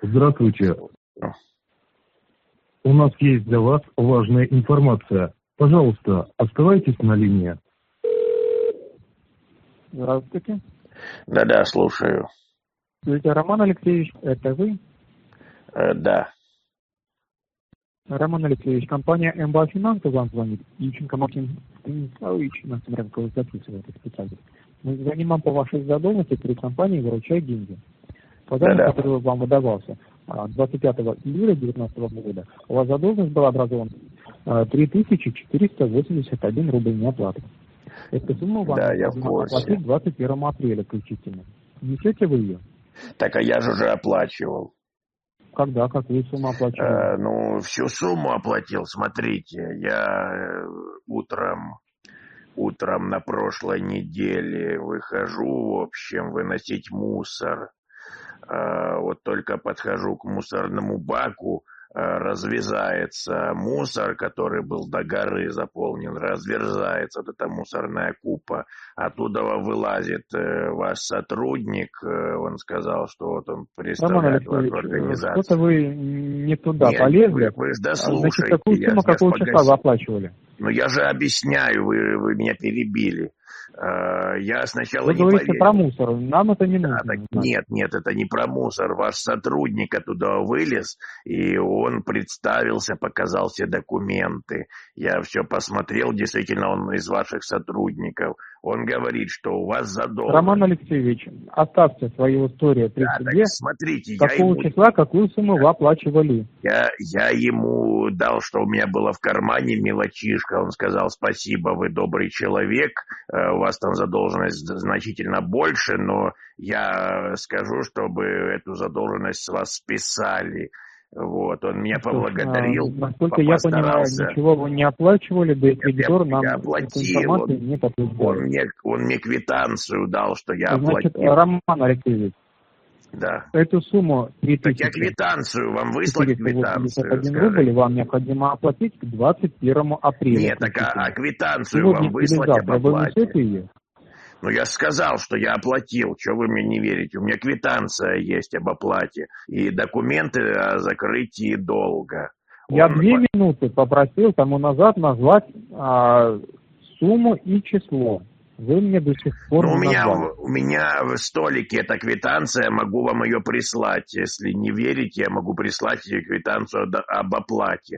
Здравствуйте. У нас есть для вас важная информация. Пожалуйста, оставайтесь на линии. Здравствуйте. Да-да, слушаю. Здравствуйте, Роман Алексеевич, это вы? Да. Роман Алексеевич, компания МБА Финансы вам звонит. Ющенко Максим Станиславович, на Самаренко записывает этот специалист. Мы звоним вам по вашей задолженности перед компанией «Выручай деньги». По данным, который вам выдавался 25 июля 2019 года, у вас задолженность была образована 3481 рубль неоплаты. Эту сумму вам необходимо оплатить 21 апреля включительно. Несете вы ее? Так, а я же уже оплачивал. Когда? Какую сумму оплачивали? Всю сумму оплатил. Смотрите, я утром на прошлой неделе выхожу, в общем, выносить мусор. Вот только подхожу к мусорному баку, разверзается мусор, который был до горы заполнен, разверзается вот эта мусорная купа, оттуда вылазит ваш сотрудник, он сказал, что вот он представляет вашу организацию. Что-то вы не туда полезли. Вы же дослушайте. Значит, какую сумму, какого числа вы оплачивали? Ну я же объясняю, вы меня перебили. Я сначала не поверил. Вы говорите про мусор, нам это не нужно. Нет, это не про мусор. Ваш сотрудник оттуда вылез, и он представился, показал все документы. Я все посмотрел, действительно, он из ваших сотрудников. Он говорит, что у вас задолженность. Роман Алексеевич, оставьте свою историю при суде. Смотрите, какого числа, какую сумму вы оплачивали? Я ему дал, что у меня было в кармане мелочишка. Он сказал: спасибо, вы добрый человек, у вас там задолженность значительно больше, но я скажу, чтобы эту задолженность с вас списали. Вот, он меня поблагодарил. Насколько я понимаю, ничего вы не оплачивали, да и кредитор нам информацию не подтверждал. Он мне квитанцию дал, что я оплатил. Значит, Роман Алексеевич, да. Эту сумму 3000. Так я квитанцию вам выслать, квитанцию. 1 рубль вам необходимо оплатить к 21 апреля. Нет, так а квитанцию вам выслать об оплате. Ну, я сказал, что я оплатил. Чего вы мне не верите? У меня квитанция есть об оплате. И документы о закрытии долга. Я 2 минуты попросил тому назад назвать сумму и число. Вы мне до сих пор не назвали. У меня в столике эта квитанция, могу вам ее прислать. Если не верите, я могу прислать квитанцию об оплате.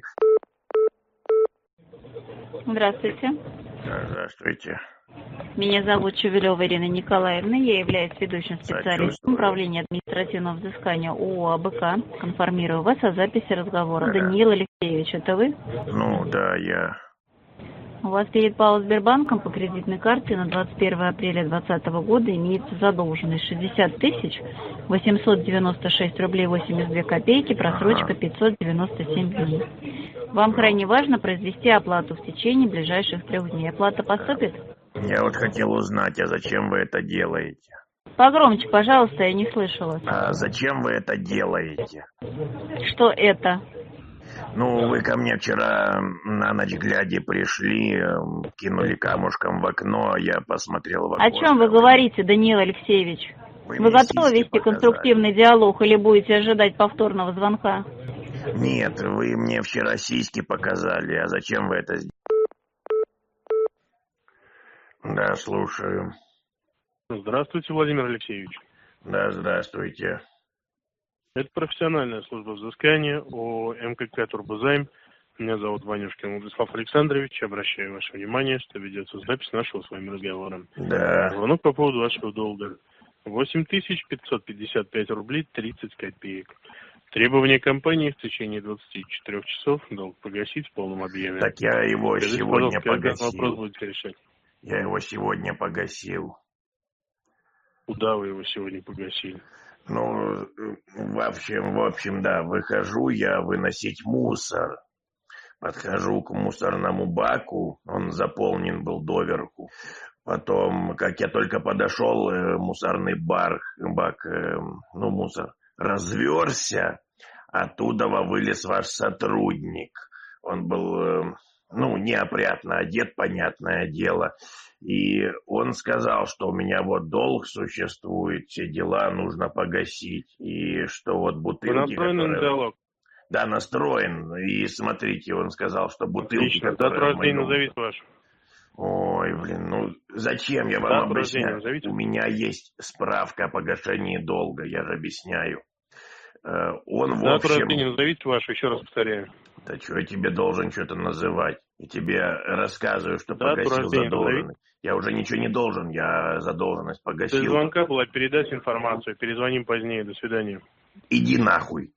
Здравствуйте. Здравствуйте. Меня зовут Чувелева Ирина Николаевна. Я являюсь ведущим специалистом управления административного взыскания ООО АБК. Конформирую вас о записи разговора. Даниил Алексеевич, это вы? Ну, да, я. У вас перед ПАО Сбербанком по кредитной карте на 21 апреля 2020 года имеется задолженность 60 896 рублей 82 копейки, просрочка 597 дней. Вам крайне важно произвести оплату в течение ближайших 3 дней. Оплата поступит? Я вот хотел узнать, а зачем вы это делаете? Погромче, пожалуйста, я не слышала. А зачем вы это делаете? Что это? Ну, вы ко мне вчера на ночь глядя пришли, кинули камушком в окно, я посмотрел в окно. О чем вы говорите, Даниил Алексеевич? Вы готовы вести конструктивный диалог или будете ожидать повторного звонка? Нет, вы мне вчера сиськи показали, а зачем вы это сделали? Да, слушаю. Здравствуйте, Владимир Алексеевич. Да, здравствуйте. Это профессиональная служба взыскания ООО МКК «Турбозайм». Меня зовут Ванюшкин Владислав Александрович. Обращаю ваше внимание, что ведется запись нашего с вами разговора. Да. Звонок по поводу вашего долга. 8555 рублей 30 копеек. Требование компании в течение 24 часов долг погасить в полном объеме. Так я его сегодня погасил. Вопрос будете решать. Я его сегодня погасил. Куда вы его сегодня погасили? Ну, в общем, да, выхожу я выносить мусор. Подхожу к мусорному баку, он заполнен был доверху. Потом, как я только подошел, мусорный бак, мусор разверся, оттуда вылез ваш сотрудник. Он был, неопрятно одет, понятное дело. И он сказал, что у меня вот долг существует, все дела нужно погасить. И что вот бутылки, которые... диалог. Да, настроен. И смотрите, он сказал, что бутылки, Отлично. Дату рождения назовите вашу. Ой, блин, ну зачем я вам объясняю? У меня есть справка о погашении долга, я же объясняю. Он в дату общем... рождения назовите вашу, еще раз повторяю. Да что я тебе должен что-то называть? Я тебе рассказываю, что погасил задолженность. Я уже ничего не должен, я задолженность погасил. До звонка была передать информацию, перезвоним позднее, до свидания. Иди нахуй.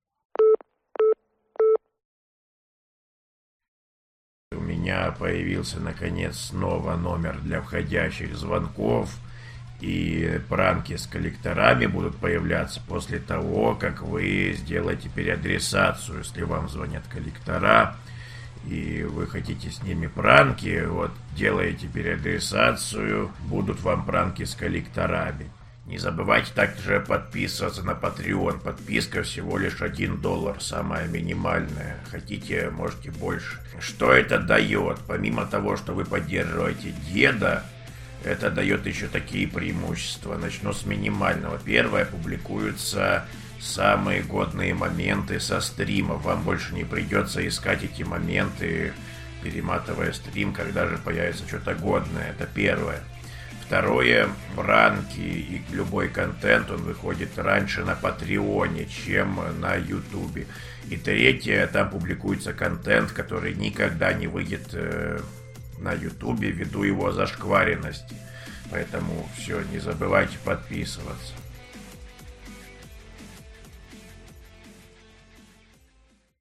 У меня появился наконец снова номер для входящих звонков. И пранки с коллекторами будут появляться после того, как вы сделаете переадресацию. Если вам звонят коллектора, и вы хотите с ними пранки, вот делаете переадресацию, будут вам пранки с коллекторами. Не забывайте также подписываться на Patreon. Подписка всего лишь $1, самая минимальная. Хотите, можете больше. Что это дает? Помимо того, что вы поддерживаете деда, это дает еще такие преимущества. Начну с минимального. Первое, публикуются самые годные моменты со стримов. Вам больше не придется искать эти моменты, перематывая стрим, когда же появится что-то годное. Это первое. Второе, пранки и любой контент, он выходит раньше на Патреоне, чем на Ютубе. И третье, там публикуется контент, который никогда не выйдет на Ютубе ввиду его зашкваренности. Поэтому все, не забывайте подписываться.